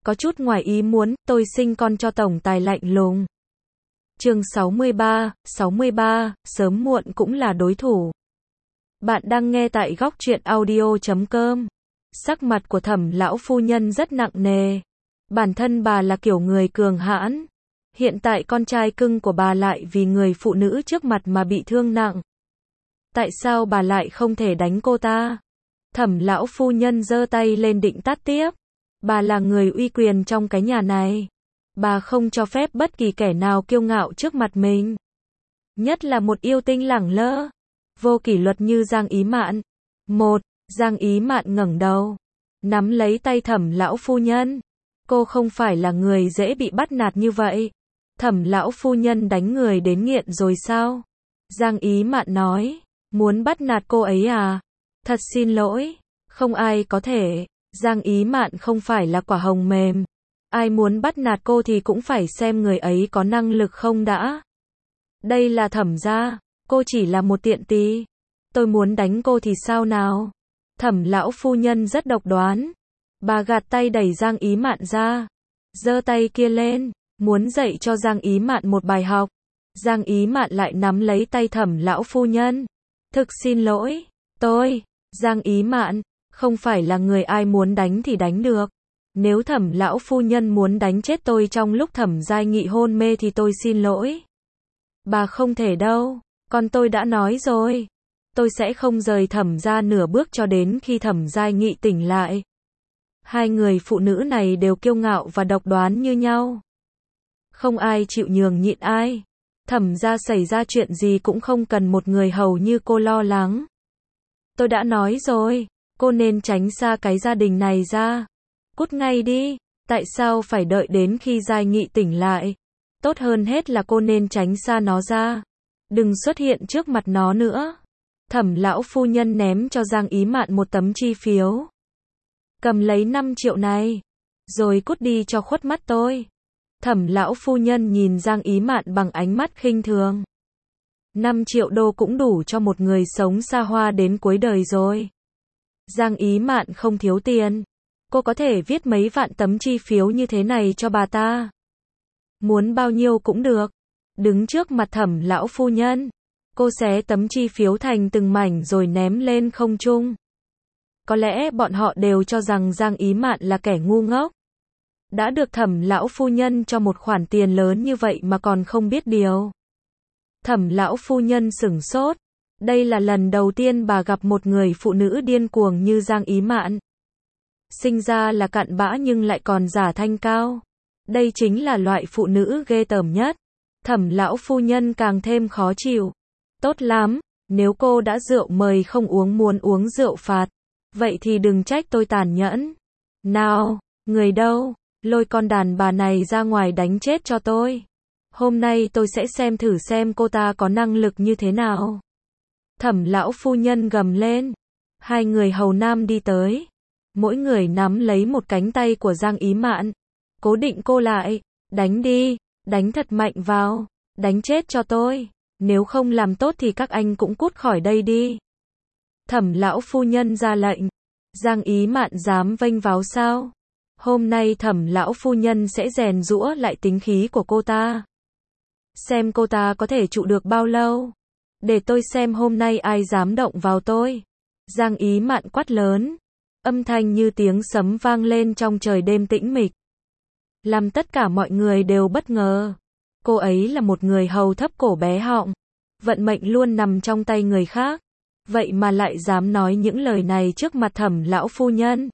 có chút ngoài ý muốn, tôi sinh con cho tổng tài lạnh lùng. Chương 63, sớm muộn cũng là đối thủ. Bạn đang nghe tại góc truyện audio.com. Sắc mặt của Thẩm lão phu nhân rất nặng nề. Bản thân bà là kiểu người cường hãn. Hiện tại con trai cưng của bà lại vì người phụ nữ trước mặt mà bị thương nặng. Tại sao bà lại không thể đánh cô ta? Thẩm lão phu nhân giơ tay lên định tát tiếp. Bà là người uy quyền trong cái nhà này. Bà không cho phép bất kỳ kẻ nào kiêu ngạo trước mặt mình. Nhất là một yêu tinh lẳng lơ, vô kỷ luật như Giang Ý Mạn. Giang Ý Mạn ngẩng đầu, nắm lấy tay Thẩm lão phu nhân. Cô không phải là người dễ bị bắt nạt như vậy. Thẩm lão phu nhân đánh người đến nghiện rồi sao? Giang Ý Mạn nói, muốn bắt nạt cô ấy à? Thật xin lỗi, không ai có thể. Giang Ý Mạn không phải là quả hồng mềm. Ai muốn bắt nạt cô thì cũng phải xem người ấy có năng lực không đã. Đây là Thẩm gia, cô chỉ là một tiện tì. Tôi muốn đánh cô thì sao nào? Thẩm lão phu nhân rất độc đoán. Bà gạt tay đẩy Giang Ý Mạn ra, giơ tay kia lên, muốn dạy cho Giang Ý Mạn một bài học. Giang Ý Mạn lại nắm lấy tay Thẩm lão phu nhân. Thực xin lỗi, Giang Ý Mạn, không phải là người ai muốn đánh thì đánh được. Nếu Thẩm lão phu nhân muốn đánh chết tôi trong lúc Thẩm Giai Nghị hôn mê thì tôi xin lỗi. Bà không thể đâu, con tôi đã nói rồi. Tôi sẽ không rời Thẩm gia nửa bước cho đến khi Thẩm Giai Nghị tỉnh lại. Hai người phụ nữ này đều kiêu ngạo và độc đoán như nhau. Không ai chịu nhường nhịn ai. Thẩm gia xảy ra chuyện gì cũng không cần một người hầu như cô lo lắng. Tôi đã nói rồi, cô nên tránh xa cái gia đình này ra. Cút ngay đi, tại sao phải đợi đến khi Giai Nghị tỉnh lại? Tốt hơn hết là cô nên tránh xa nó ra. Đừng xuất hiện trước mặt nó nữa. Thẩm lão phu nhân ném cho Giang Ý Mạn một tấm chi phiếu. Cầm lấy 5 triệu này, rồi cút đi cho khuất mắt tôi. Thẩm lão phu nhân nhìn Giang Ý Mạn bằng ánh mắt khinh thường. 5 triệu đô cũng đủ cho một người sống xa hoa đến cuối đời rồi. Giang Ý Mạn không thiếu tiền. Cô có thể viết mấy vạn tấm chi phiếu như thế này cho bà ta. Muốn bao nhiêu cũng được. Đứng trước mặt Thẩm lão phu nhân, cô xé tấm chi phiếu thành từng mảnh rồi ném lên không trung. Có lẽ bọn họ đều cho rằng Giang Ý Mạn là kẻ ngu ngốc. Đã được Thẩm lão phu nhân cho một khoản tiền lớn như vậy mà còn không biết điều. Thẩm lão phu nhân sửng sốt. Đây là lần đầu tiên bà gặp một người phụ nữ điên cuồng như Giang Ý Mạn. Sinh ra là cặn bã nhưng lại còn giả thanh cao. Đây chính là loại phụ nữ ghê tởm nhất. Thẩm lão phu nhân càng thêm khó chịu. Tốt lắm, nếu cô đã rượu mời không uống muốn uống rượu phạt, vậy thì đừng trách tôi tàn nhẫn. Nào, người đâu, lôi con đàn bà này ra ngoài đánh chết cho tôi. Hôm nay tôi sẽ xem thử xem cô ta có năng lực như thế nào. Thẩm lão phu nhân gầm lên. Hai người hầu nam đi tới. Mỗi người nắm lấy một cánh tay của Giang Ý Mạn. Cố định cô lại. Đánh đi, đánh thật mạnh vào. Đánh chết cho tôi. Nếu không làm tốt thì các anh cũng cút khỏi đây đi. Thẩm lão phu nhân ra lệnh. Giang Ý Mạn dám vênh váo sao? Hôm nay Thẩm lão phu nhân sẽ rèn giũa lại tính khí của cô ta. Xem cô ta có thể trụ được bao lâu. Để tôi xem hôm nay ai dám động vào tôi. Giang Ý Mạn quát lớn. Âm thanh như tiếng sấm vang lên trong trời đêm tĩnh mịch. Làm tất cả mọi người đều bất ngờ. Cô ấy là một người hầu thấp cổ bé họng. Vận mệnh luôn nằm trong tay người khác. Vậy mà lại dám nói những lời này trước mặt Thẩm lão phu nhân.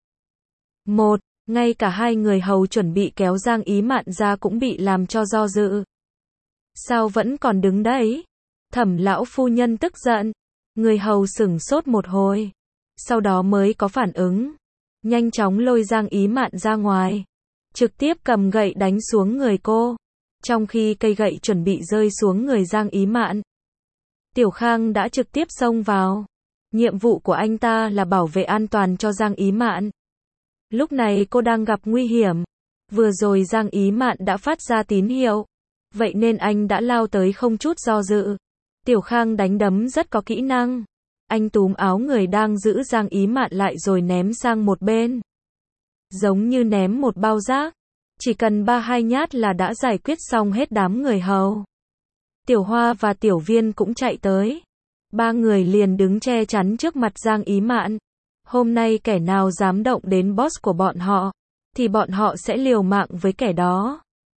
Ngay cả hai người hầu chuẩn bị kéo Giang Ý Mạn ra cũng bị làm cho do dự. Sao vẫn còn đứng đấy? Thẩm lão phu nhân tức giận. Người hầu sửng sốt một hồi. Sau đó mới có phản ứng. Nhanh chóng lôi Giang Ý Mạn ra ngoài. Trực tiếp cầm gậy đánh xuống người cô. Trong khi cây gậy chuẩn bị rơi xuống người Giang Ý Mạn, Tiểu Khang đã trực tiếp xông vào. Nhiệm vụ của anh ta là bảo vệ an toàn cho Giang Ý Mạn. Lúc này cô đang gặp nguy hiểm. Vừa rồi Giang Ý Mạn đã phát ra tín hiệu. Vậy nên anh đã lao tới không chút do dự. Tiểu Khang đánh đấm rất có kỹ năng. Anh túm áo người đang giữ Giang Ý Mạn lại rồi ném sang một bên. Giống như ném một bao rác. Chỉ cần 3-2 nhát là đã giải quyết xong hết đám người hầu. Tiểu Hoa và Tiểu Viên cũng chạy tới. Ba người liền đứng che chắn trước mặt Giang Ý Mạn. Hôm nay kẻ nào dám động đến boss của bọn họ, thì bọn họ sẽ liều mạng với kẻ đó.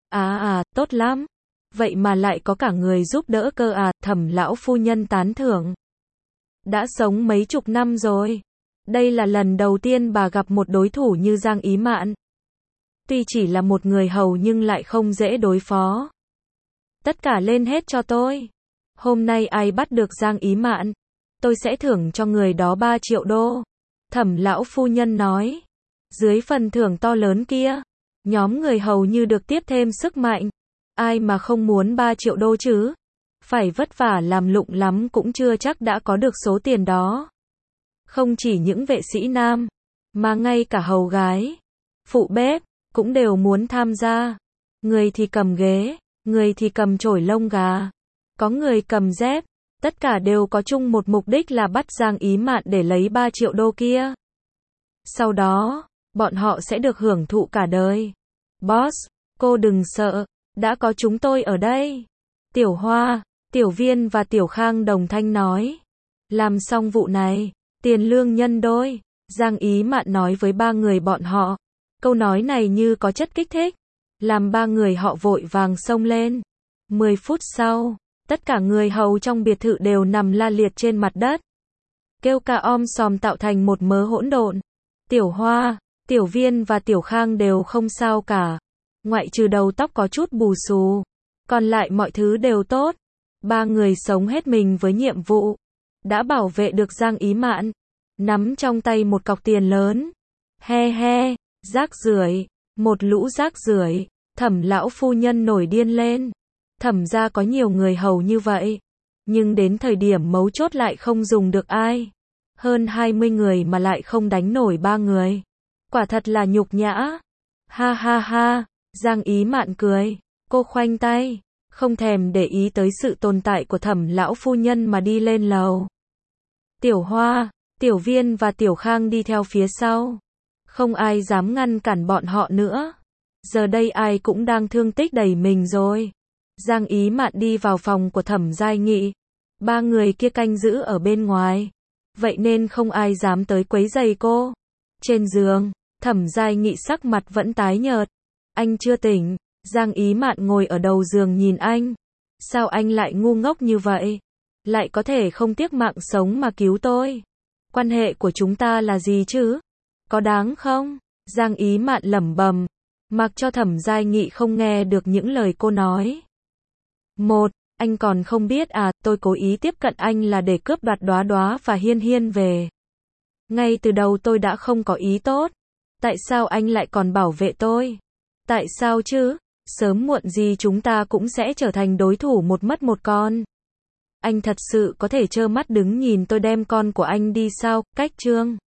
Tốt lắm. Vậy mà lại có cả người giúp đỡ cơ à, Thẩm lão phu nhân tán thưởng. Đã sống mấy chục năm rồi. Đây là lần đầu tiên bà gặp một đối thủ như Giang Ý Mạn. Tuy chỉ là một người hầu nhưng lại không dễ đối phó. Tất cả lên hết cho tôi. Hôm nay ai bắt được Giang Ý Mạn, tôi sẽ thưởng cho người đó 3 triệu đô. Thẩm lão phu nhân nói. Dưới phần thưởng to lớn kia, nhóm người hầu như được tiếp thêm sức mạnh. Ai mà không muốn 3 triệu đô chứ? Phải vất vả làm lụng lắm cũng chưa chắc đã có được số tiền đó. Không chỉ những vệ sĩ nam, mà ngay cả hầu gái, phụ bếp, cũng đều muốn tham gia. Người thì cầm ghế, người thì cầm chổi lông gà, có người cầm dép, tất cả đều có chung một mục đích là bắt Giang Ý Mạn để lấy 3 triệu đô kia. Sau đó, bọn họ sẽ được hưởng thụ cả đời. Boss, cô đừng sợ, đã có chúng tôi ở đây. Tiểu Hoa, Tiểu Viên và Tiểu Khang đồng thanh nói. Làm xong vụ này, tiền lương nhân đôi. Giang Ý Mạn nói với ba người bọn họ. Câu nói này như có chất kích thích, làm ba người họ vội vàng xông lên. 10 phút sau, tất cả người hầu trong biệt thự đều nằm la liệt trên mặt đất. Kêu ca sòm tạo thành một mớ hỗn độn. Tiểu Hoa, Tiểu Viên và Tiểu Khang đều không sao cả. Ngoại trừ đầu tóc có chút bù xù. Còn lại mọi thứ đều tốt. Ba người sống hết mình với nhiệm vụ. Đã bảo vệ được Giang Ý Mạn. Nắm trong tay một cọc tiền lớn. He, rác rưởi. Một lũ rác rưởi. Thẩm lão phu nhân nổi điên lên. Thẩm gia có nhiều người hầu như vậy. Nhưng đến thời điểm mấu chốt lại không dùng được ai. Hơn 20 người mà lại không đánh nổi 3 người. Quả thật là nhục nhã. Ha. Giang Ý Mạn cười. Cô khoanh tay. Không thèm để ý tới sự tồn tại của Thẩm lão phu nhân mà đi lên lầu. Tiểu Hoa, Tiểu Viên và Tiểu Khang đi theo phía sau. Không ai dám ngăn cản bọn họ nữa. Giờ đây ai cũng đang thương tích đầy mình rồi. Giang Ý Mạn đi vào phòng của Thẩm Giai Nghị. Ba người kia canh giữ ở bên ngoài. Vậy nên không ai dám tới quấy rầy cô. Trên giường, Thẩm Giai Nghị sắc mặt vẫn tái nhợt. Anh chưa tỉnh. Giang Ý Mạn ngồi ở đầu giường nhìn anh. Sao anh lại ngu ngốc như vậy? Lại có thể không tiếc mạng sống mà cứu tôi? Quan hệ của chúng ta là gì chứ? Có đáng không? Giang Ý Mạn lẩm bẩm, mặc cho Thẩm Giai Nghị không nghe được những lời cô nói. Anh còn không biết à, tôi cố ý tiếp cận anh là để cướp đoạt Đóa Đóa và Hiên Hiên về. Ngay từ đầu tôi đã không có ý tốt. Tại sao anh lại còn bảo vệ tôi? Tại sao chứ? Sớm muộn gì chúng ta cũng sẽ trở thành đối thủ một mất một con. Anh thật sự có thể trơ mắt đứng nhìn tôi đem con của anh đi sao? Cách chương